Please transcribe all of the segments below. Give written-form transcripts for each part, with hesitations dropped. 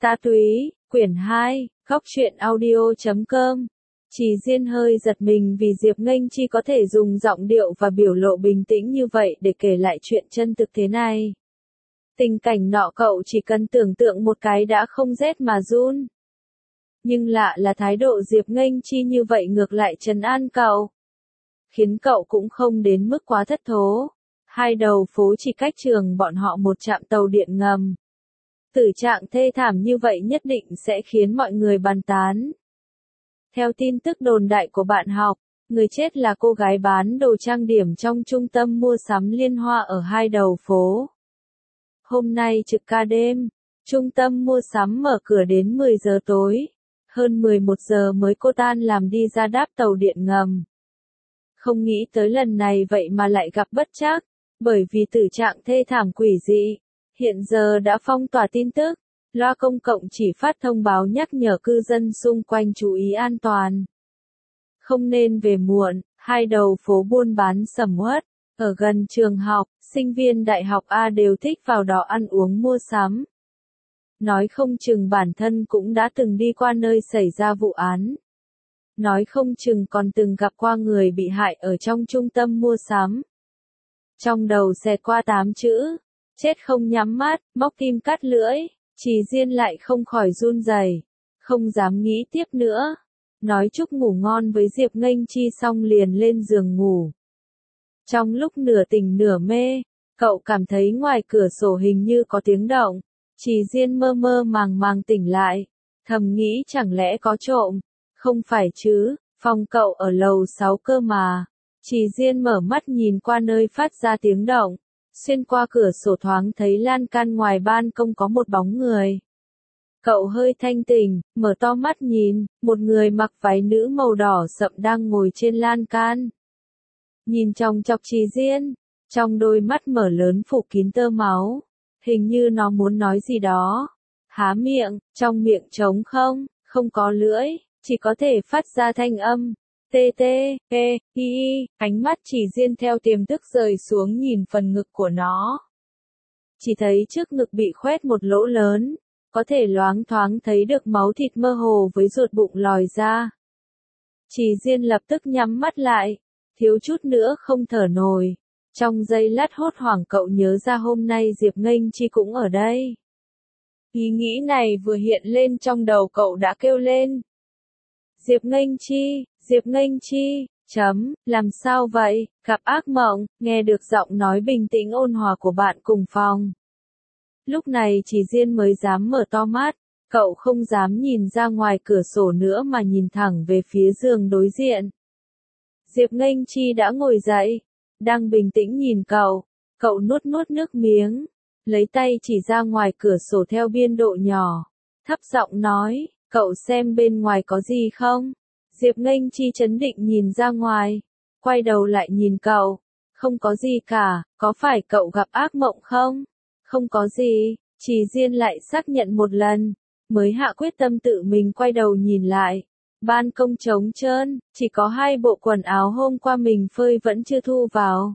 Ta Túy, quyển 2, Góc truyện audio.com. Chỉ Diên hơi giật mình vì Diệp Nghênh Chi có thể dùng giọng điệu và biểu lộ bình tĩnh như vậy để kể lại chuyện chân thực thế này. Tình cảnh nọ cậu chỉ cần tưởng tượng một cái đã không rét mà run. Nhưng lạ là thái độ Diệp Nghênh Chi như vậy ngược lại trấn an cậu. Khiến cậu cũng không đến mức quá thất thố. Hai đầu phố chỉ cách trường bọn họ một trạm tàu điện ngầm. Tử trạng thê thảm như vậy nhất định sẽ khiến mọi người bàn tán. Theo tin tức đồn đại của bạn học, người chết là cô gái bán đồ trang điểm trong trung tâm mua sắm Liên Hoa ở hai đầu phố. Hôm nay trực ca đêm, trung tâm mua sắm mở cửa đến 10 giờ tối, hơn 11 giờ mới cô tan làm đi ra đáp tàu điện ngầm. Không nghĩ tới lần này vậy mà lại gặp bất trắc, bởi vì tử trạng thê thảm quỷ dị. Hiện giờ đã phong tỏa tin tức, loa công cộng chỉ phát thông báo nhắc nhở cư dân xung quanh chú ý an toàn. Không nên về muộn, hai đầu phố buôn bán sầm uất, ở gần trường học, sinh viên đại học A đều thích vào đó ăn uống mua sắm. Nói không chừng bản thân cũng đã từng đi qua nơi xảy ra vụ án. Nói không chừng còn từng gặp qua người bị hại ở trong trung tâm mua sắm. Trong đầu xẹt qua 8 chữ. Chết không nhắm mắt, móc kim cắt lưỡi, Chỉ Diên lại không khỏi run rẩy, không dám nghĩ tiếp nữa. Nói chúc ngủ ngon với Diệp Nghênh Chi xong liền lên giường ngủ. Trong lúc nửa tỉnh nửa mê, cậu cảm thấy ngoài cửa sổ hình như có tiếng động. Chỉ Diên mơ mơ màng màng tỉnh lại, thầm nghĩ chẳng lẽ có trộm, không phải chứ, phòng cậu ở lầu 6 cơ mà. Chỉ Diên mở mắt nhìn qua nơi phát ra tiếng động. Xuyên qua cửa sổ thoáng thấy lan can ngoài ban công có một bóng người. Cậu hơi thanh tỉnh, mở to mắt nhìn, một người mặc váy nữ màu đỏ sậm đang ngồi trên lan can. Nhìn chòng chọc Chỉ Diên, trong đôi mắt mở lớn phủ kín tơ máu, hình như nó muốn nói gì đó. Há miệng, trong miệng trống không, không có lưỡi, chỉ có thể phát ra thanh âm. Ánh mắt Chỉ Diên theo tiềm thức rời xuống nhìn phần ngực của nó. Chỉ thấy trước ngực bị khoét một lỗ lớn, có thể loáng thoáng thấy được máu thịt mơ hồ với ruột bụng lòi ra. Chỉ Diên lập tức nhắm mắt lại, thiếu chút nữa không thở nổi. Trong giây lát hốt hoảng cậu nhớ ra hôm nay Diệp Nghênh Chi cũng ở đây. Ý nghĩ này vừa hiện lên trong đầu cậu đã kêu lên. Diệp Nghênh Chi, Diệp Nghênh Chi, làm sao vậy, gặp ác mộng, nghe được giọng nói bình tĩnh ôn hòa của bạn cùng phòng. Lúc này Chỉ Diên mới dám mở to mắt, cậu không dám nhìn ra ngoài cửa sổ nữa mà nhìn thẳng về phía giường đối diện. Diệp Nghênh Chi đã ngồi dậy, đang bình tĩnh nhìn cậu nuốt nước miếng, lấy tay chỉ ra ngoài cửa sổ theo biên độ nhỏ, thấp giọng nói. Cậu xem bên ngoài có gì không? Diệp Nghênh Chi trấn định nhìn ra ngoài, quay đầu lại nhìn cậu. Không có gì cả, có phải cậu gặp ác mộng không? Không có gì, Chỉ Diên lại xác nhận một lần, mới hạ quyết tâm tự mình quay đầu nhìn lại. Ban công trống trơn, chỉ có 2 bộ quần áo hôm qua mình phơi vẫn chưa thu vào.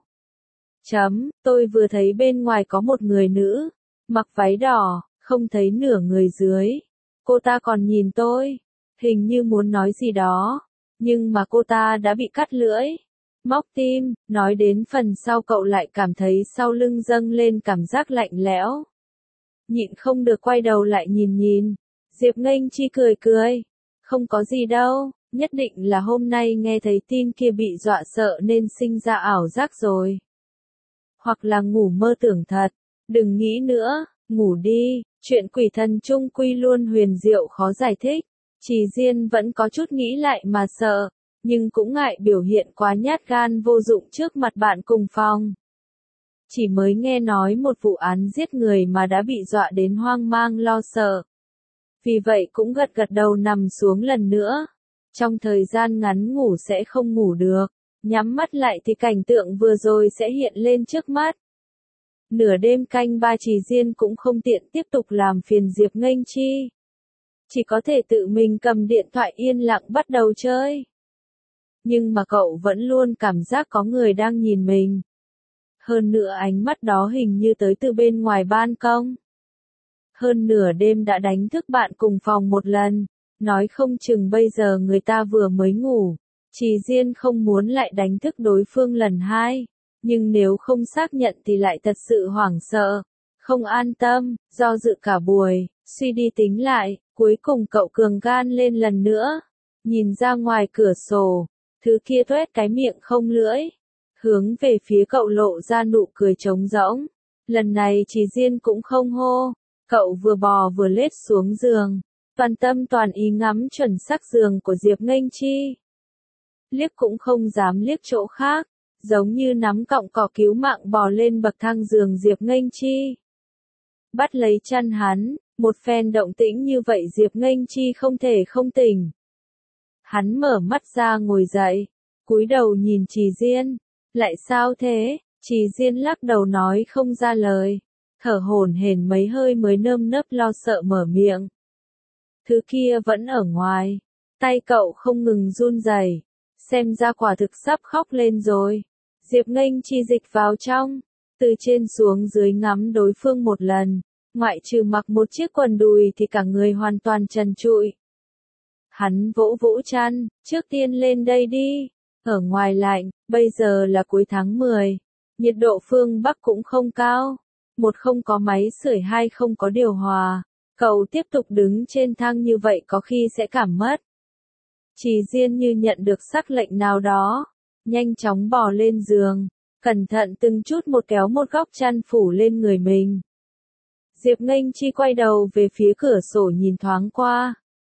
Tôi vừa thấy bên ngoài có một người nữ, mặc váy đỏ, không thấy nửa người dưới. Cô ta còn nhìn tôi, hình như muốn nói gì đó, nhưng mà cô ta đã bị cắt lưỡi, móc tim. Nói đến phần sau cậu lại cảm thấy sau lưng dâng lên cảm giác lạnh lẽo. Nhịn không được quay đầu lại nhìn. Diệp Nghênh Chi cười. Không có gì đâu, nhất định là hôm nay nghe thấy tin kia bị dọa sợ nên sinh ra ảo giác rồi. Hoặc là ngủ mơ tưởng thật, đừng nghĩ nữa, ngủ đi. Chuyện quỷ thần chung quy luôn huyền diệu khó giải thích. Chỉ Diên vẫn có chút nghĩ lại mà sợ, nhưng cũng ngại biểu hiện quá nhát gan vô dụng trước mặt bạn cùng phòng. Chỉ mới nghe nói một vụ án giết người mà đã bị dọa đến hoang mang lo sợ. Vì vậy cũng gật đầu nằm xuống lần nữa. Trong thời gian ngắn ngủ sẽ không ngủ được, nhắm mắt lại thì cảnh tượng vừa rồi sẽ hiện lên trước mắt. Nửa đêm canh 3 Chỉ Diên cũng không tiện tiếp tục làm phiền Diệp Nghênh Chi. Chỉ có thể tự mình cầm điện thoại yên lặng bắt đầu chơi. Nhưng mà cậu vẫn luôn cảm giác có người đang nhìn mình. Hơn nữa ánh mắt đó hình như tới từ bên ngoài ban công. hơn nửa đêm đã đánh thức bạn cùng phòng một lần, nói không chừng bây giờ người ta vừa mới ngủ. Trì Diên không muốn lại đánh thức đối phương lần hai, nhưng nếu không xác nhận thì lại thật sự hoảng sợ, không an tâm, do dự cả buổi, suy đi tính lại, cuối cùng cậu cường gan lên lần nữa, nhìn ra ngoài cửa sổ, thứ kia tuét cái miệng không lưỡi, hướng về phía cậu lộ ra nụ cười trống rỗng. Lần này Trì Diên cũng không hô, cậu vừa bò vừa lết xuống giường, toàn tâm toàn ý ngắm chuẩn xác giường của Diệp Nghênh Chi. Liếc cũng không dám liếc chỗ khác, giống như nắm cọng cỏ cứu mạng bò lên bậc thang giường Diệp Nghênh Chi. Bắt lấy chăn hắn, một phen động tĩnh như vậy Diệp Nghênh Chi không thể không tỉnh. Hắn mở mắt ra ngồi dậy, cúi đầu nhìn Trì Diên, lại sao thế? Trì Diên lắc đầu nói không ra lời, thở hổn hển mấy hơi mới nơm nớp lo sợ mở miệng. Thứ kia vẫn ở ngoài, tay cậu không ngừng run rẩy, xem ra quả thực sắp khóc lên rồi. Diệp Nghênh Chi dịch vào trong, từ trên xuống dưới ngắm đối phương một lần, ngoại trừ mặc một chiếc quần đùi thì cả người hoàn toàn trần trụi. Hắn vỗ vỗ chăn, trước tiên lên đây đi, ở ngoài lạnh, bây giờ là cuối tháng 10, nhiệt độ phương Bắc cũng không cao, một không có máy sưởi hai không có điều hòa, cậu tiếp tục đứng trên thang như vậy có khi sẽ cảm mất. Trì Diên như nhận được sắc lệnh nào đó, nhanh chóng bò lên giường, cẩn thận từng chút một kéo một góc chăn phủ lên người mình. Diệp Nghênh Chi quay đầu về phía cửa sổ nhìn thoáng qua.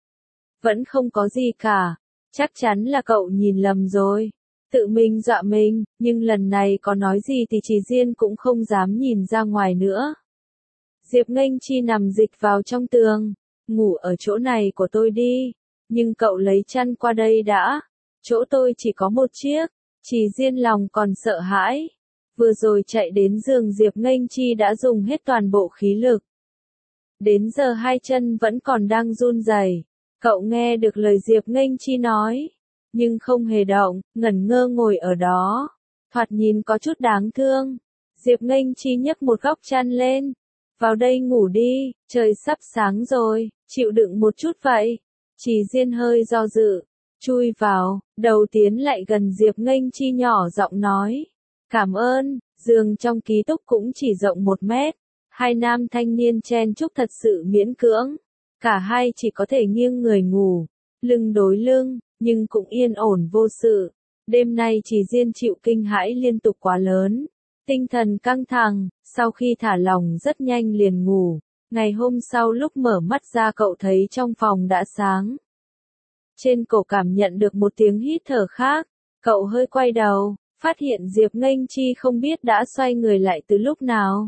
Vẫn không có gì cả, chắc chắn là cậu nhìn lầm rồi. Tự mình dọa mình, nhưng lần này có nói gì thì Trì Diên cũng không dám nhìn ra ngoài nữa. Diệp Nghênh Chi nằm dịch vào trong tường, ngủ ở chỗ này của tôi đi, nhưng cậu lấy chăn qua đây đã, chỗ tôi chỉ có một chiếc. Trì Diên lòng còn sợ hãi, vừa rồi chạy đến giường Diệp Nghênh Chi đã dùng hết toàn bộ khí lực. Đến giờ hai chân vẫn còn đang run rẩy. Cậu nghe được lời Diệp Nghênh Chi nói, nhưng không hề động, ngẩn ngơ ngồi ở đó, thoạt nhìn có chút đáng thương. Diệp Nghênh Chi nhấc một góc chăn lên, vào đây ngủ đi, trời sắp sáng rồi, chịu đựng một chút vậy. Trì Diên hơi do dự, chui vào, đầu tiến lại gần Diệp Nghênh Chi nhỏ giọng nói, cảm ơn. Giường trong ký túc cũng chỉ rộng 1 mét, hai nam thanh niên chen chúc thật sự miễn cưỡng. Cả hai chỉ có thể nghiêng người ngủ, lưng đối lưng, nhưng cũng yên ổn vô sự. Đêm nay Trì Diên chịu kinh hãi liên tục quá lớn, tinh thần căng thẳng, sau khi thả lỏng rất nhanh liền ngủ. Ngày hôm sau lúc mở mắt ra cậu thấy trong phòng đã sáng. Trên cổ cảm nhận được một tiếng hít thở khác, cậu hơi quay đầu, phát hiện Diệp Nghênh Chi không biết đã xoay người lại từ lúc nào.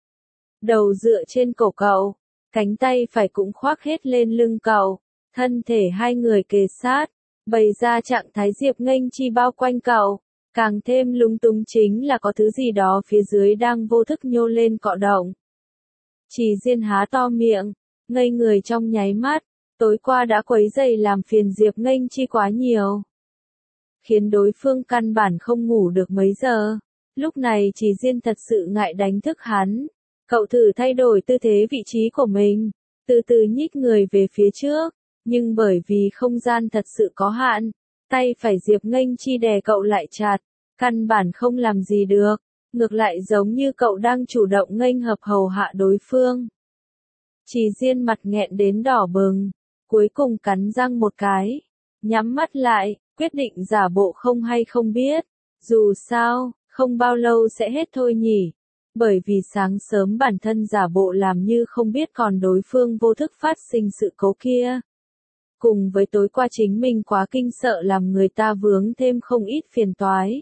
Đầu dựa trên cổ cậu, cánh tay phải cũng khoác hết lên lưng cậu, thân thể hai người kề sát, bày ra trạng thái Diệp Nghênh Chi bao quanh cậu, càng thêm lúng túng chính là có thứ gì đó phía dưới đang vô thức nhô lên cọ động. Trì Diên há to miệng, ngây người trong nháy mắt, tối qua đã quấy rầy làm phiền Diệp Nghênh Chi quá nhiều, khiến đối phương căn bản không ngủ được mấy giờ. Lúc này Trì Diên thật sự ngại đánh thức hắn. Cậu thử thay đổi tư thế vị trí của mình, từ từ nhích người về phía trước, nhưng bởi vì không gian thật sự có hạn, tay phải Diệp Nghênh Chi đè cậu lại chặt, căn bản không làm gì được, ngược lại giống như cậu đang chủ động nghênh hợp hầu hạ đối phương. Trì Diên mặt nghẹn đến đỏ bừng, cuối cùng cắn răng một cái, nhắm mắt lại, quyết định giả bộ không hay không biết, dù sao, không bao lâu sẽ hết thôi nhỉ. Bởi vì sáng sớm bản thân giả bộ làm như không biết còn đối phương vô thức phát sinh sự cố kia. Cùng với tối qua chính mình quá kinh sợ làm người ta vướng thêm không ít phiền toái.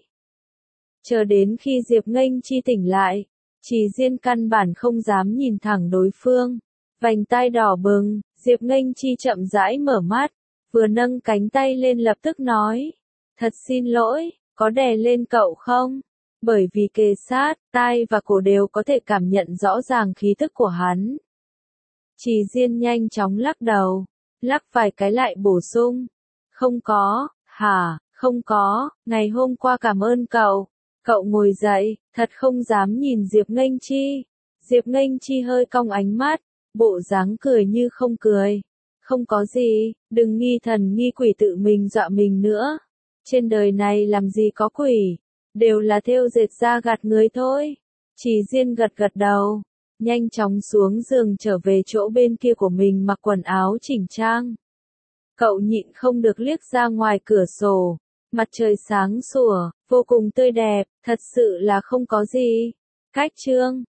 Chờ đến khi Diệp Nghênh Chi tỉnh lại, Trì Diên căn bản không dám nhìn thẳng đối phương. Vành tai đỏ bừng, Diệp Nghênh Chi chậm rãi mở mắt, vừa nâng cánh tay lên lập tức nói. Thật xin lỗi, có đè lên cậu không? Bởi vì kề sát, tai và cổ đều có thể cảm nhận rõ ràng khí tức của hắn. Trì Diên nhanh chóng lắc đầu, lắc vài cái lại bổ sung. Không có, hả, không có, ngày hôm qua cảm ơn cậu. Cậu ngồi dậy, thật không dám nhìn Diệp Nghênh Chi. Diệp Nghênh Chi hơi cong ánh mắt, bộ dáng cười như không cười. Không có gì, đừng nghi thần nghi quỷ tự mình dọa mình nữa. Trên đời này làm gì có quỷ, đều là thêu dệt ra gạt người thôi. Chỉ Diên gật gật đầu, nhanh chóng xuống giường trở về chỗ bên kia của mình mặc quần áo chỉnh trang. Cậu nhịn không được liếc ra ngoài cửa sổ, mặt trời sáng sủa, vô cùng tươi đẹp, thật sự là không có gì. Cách chương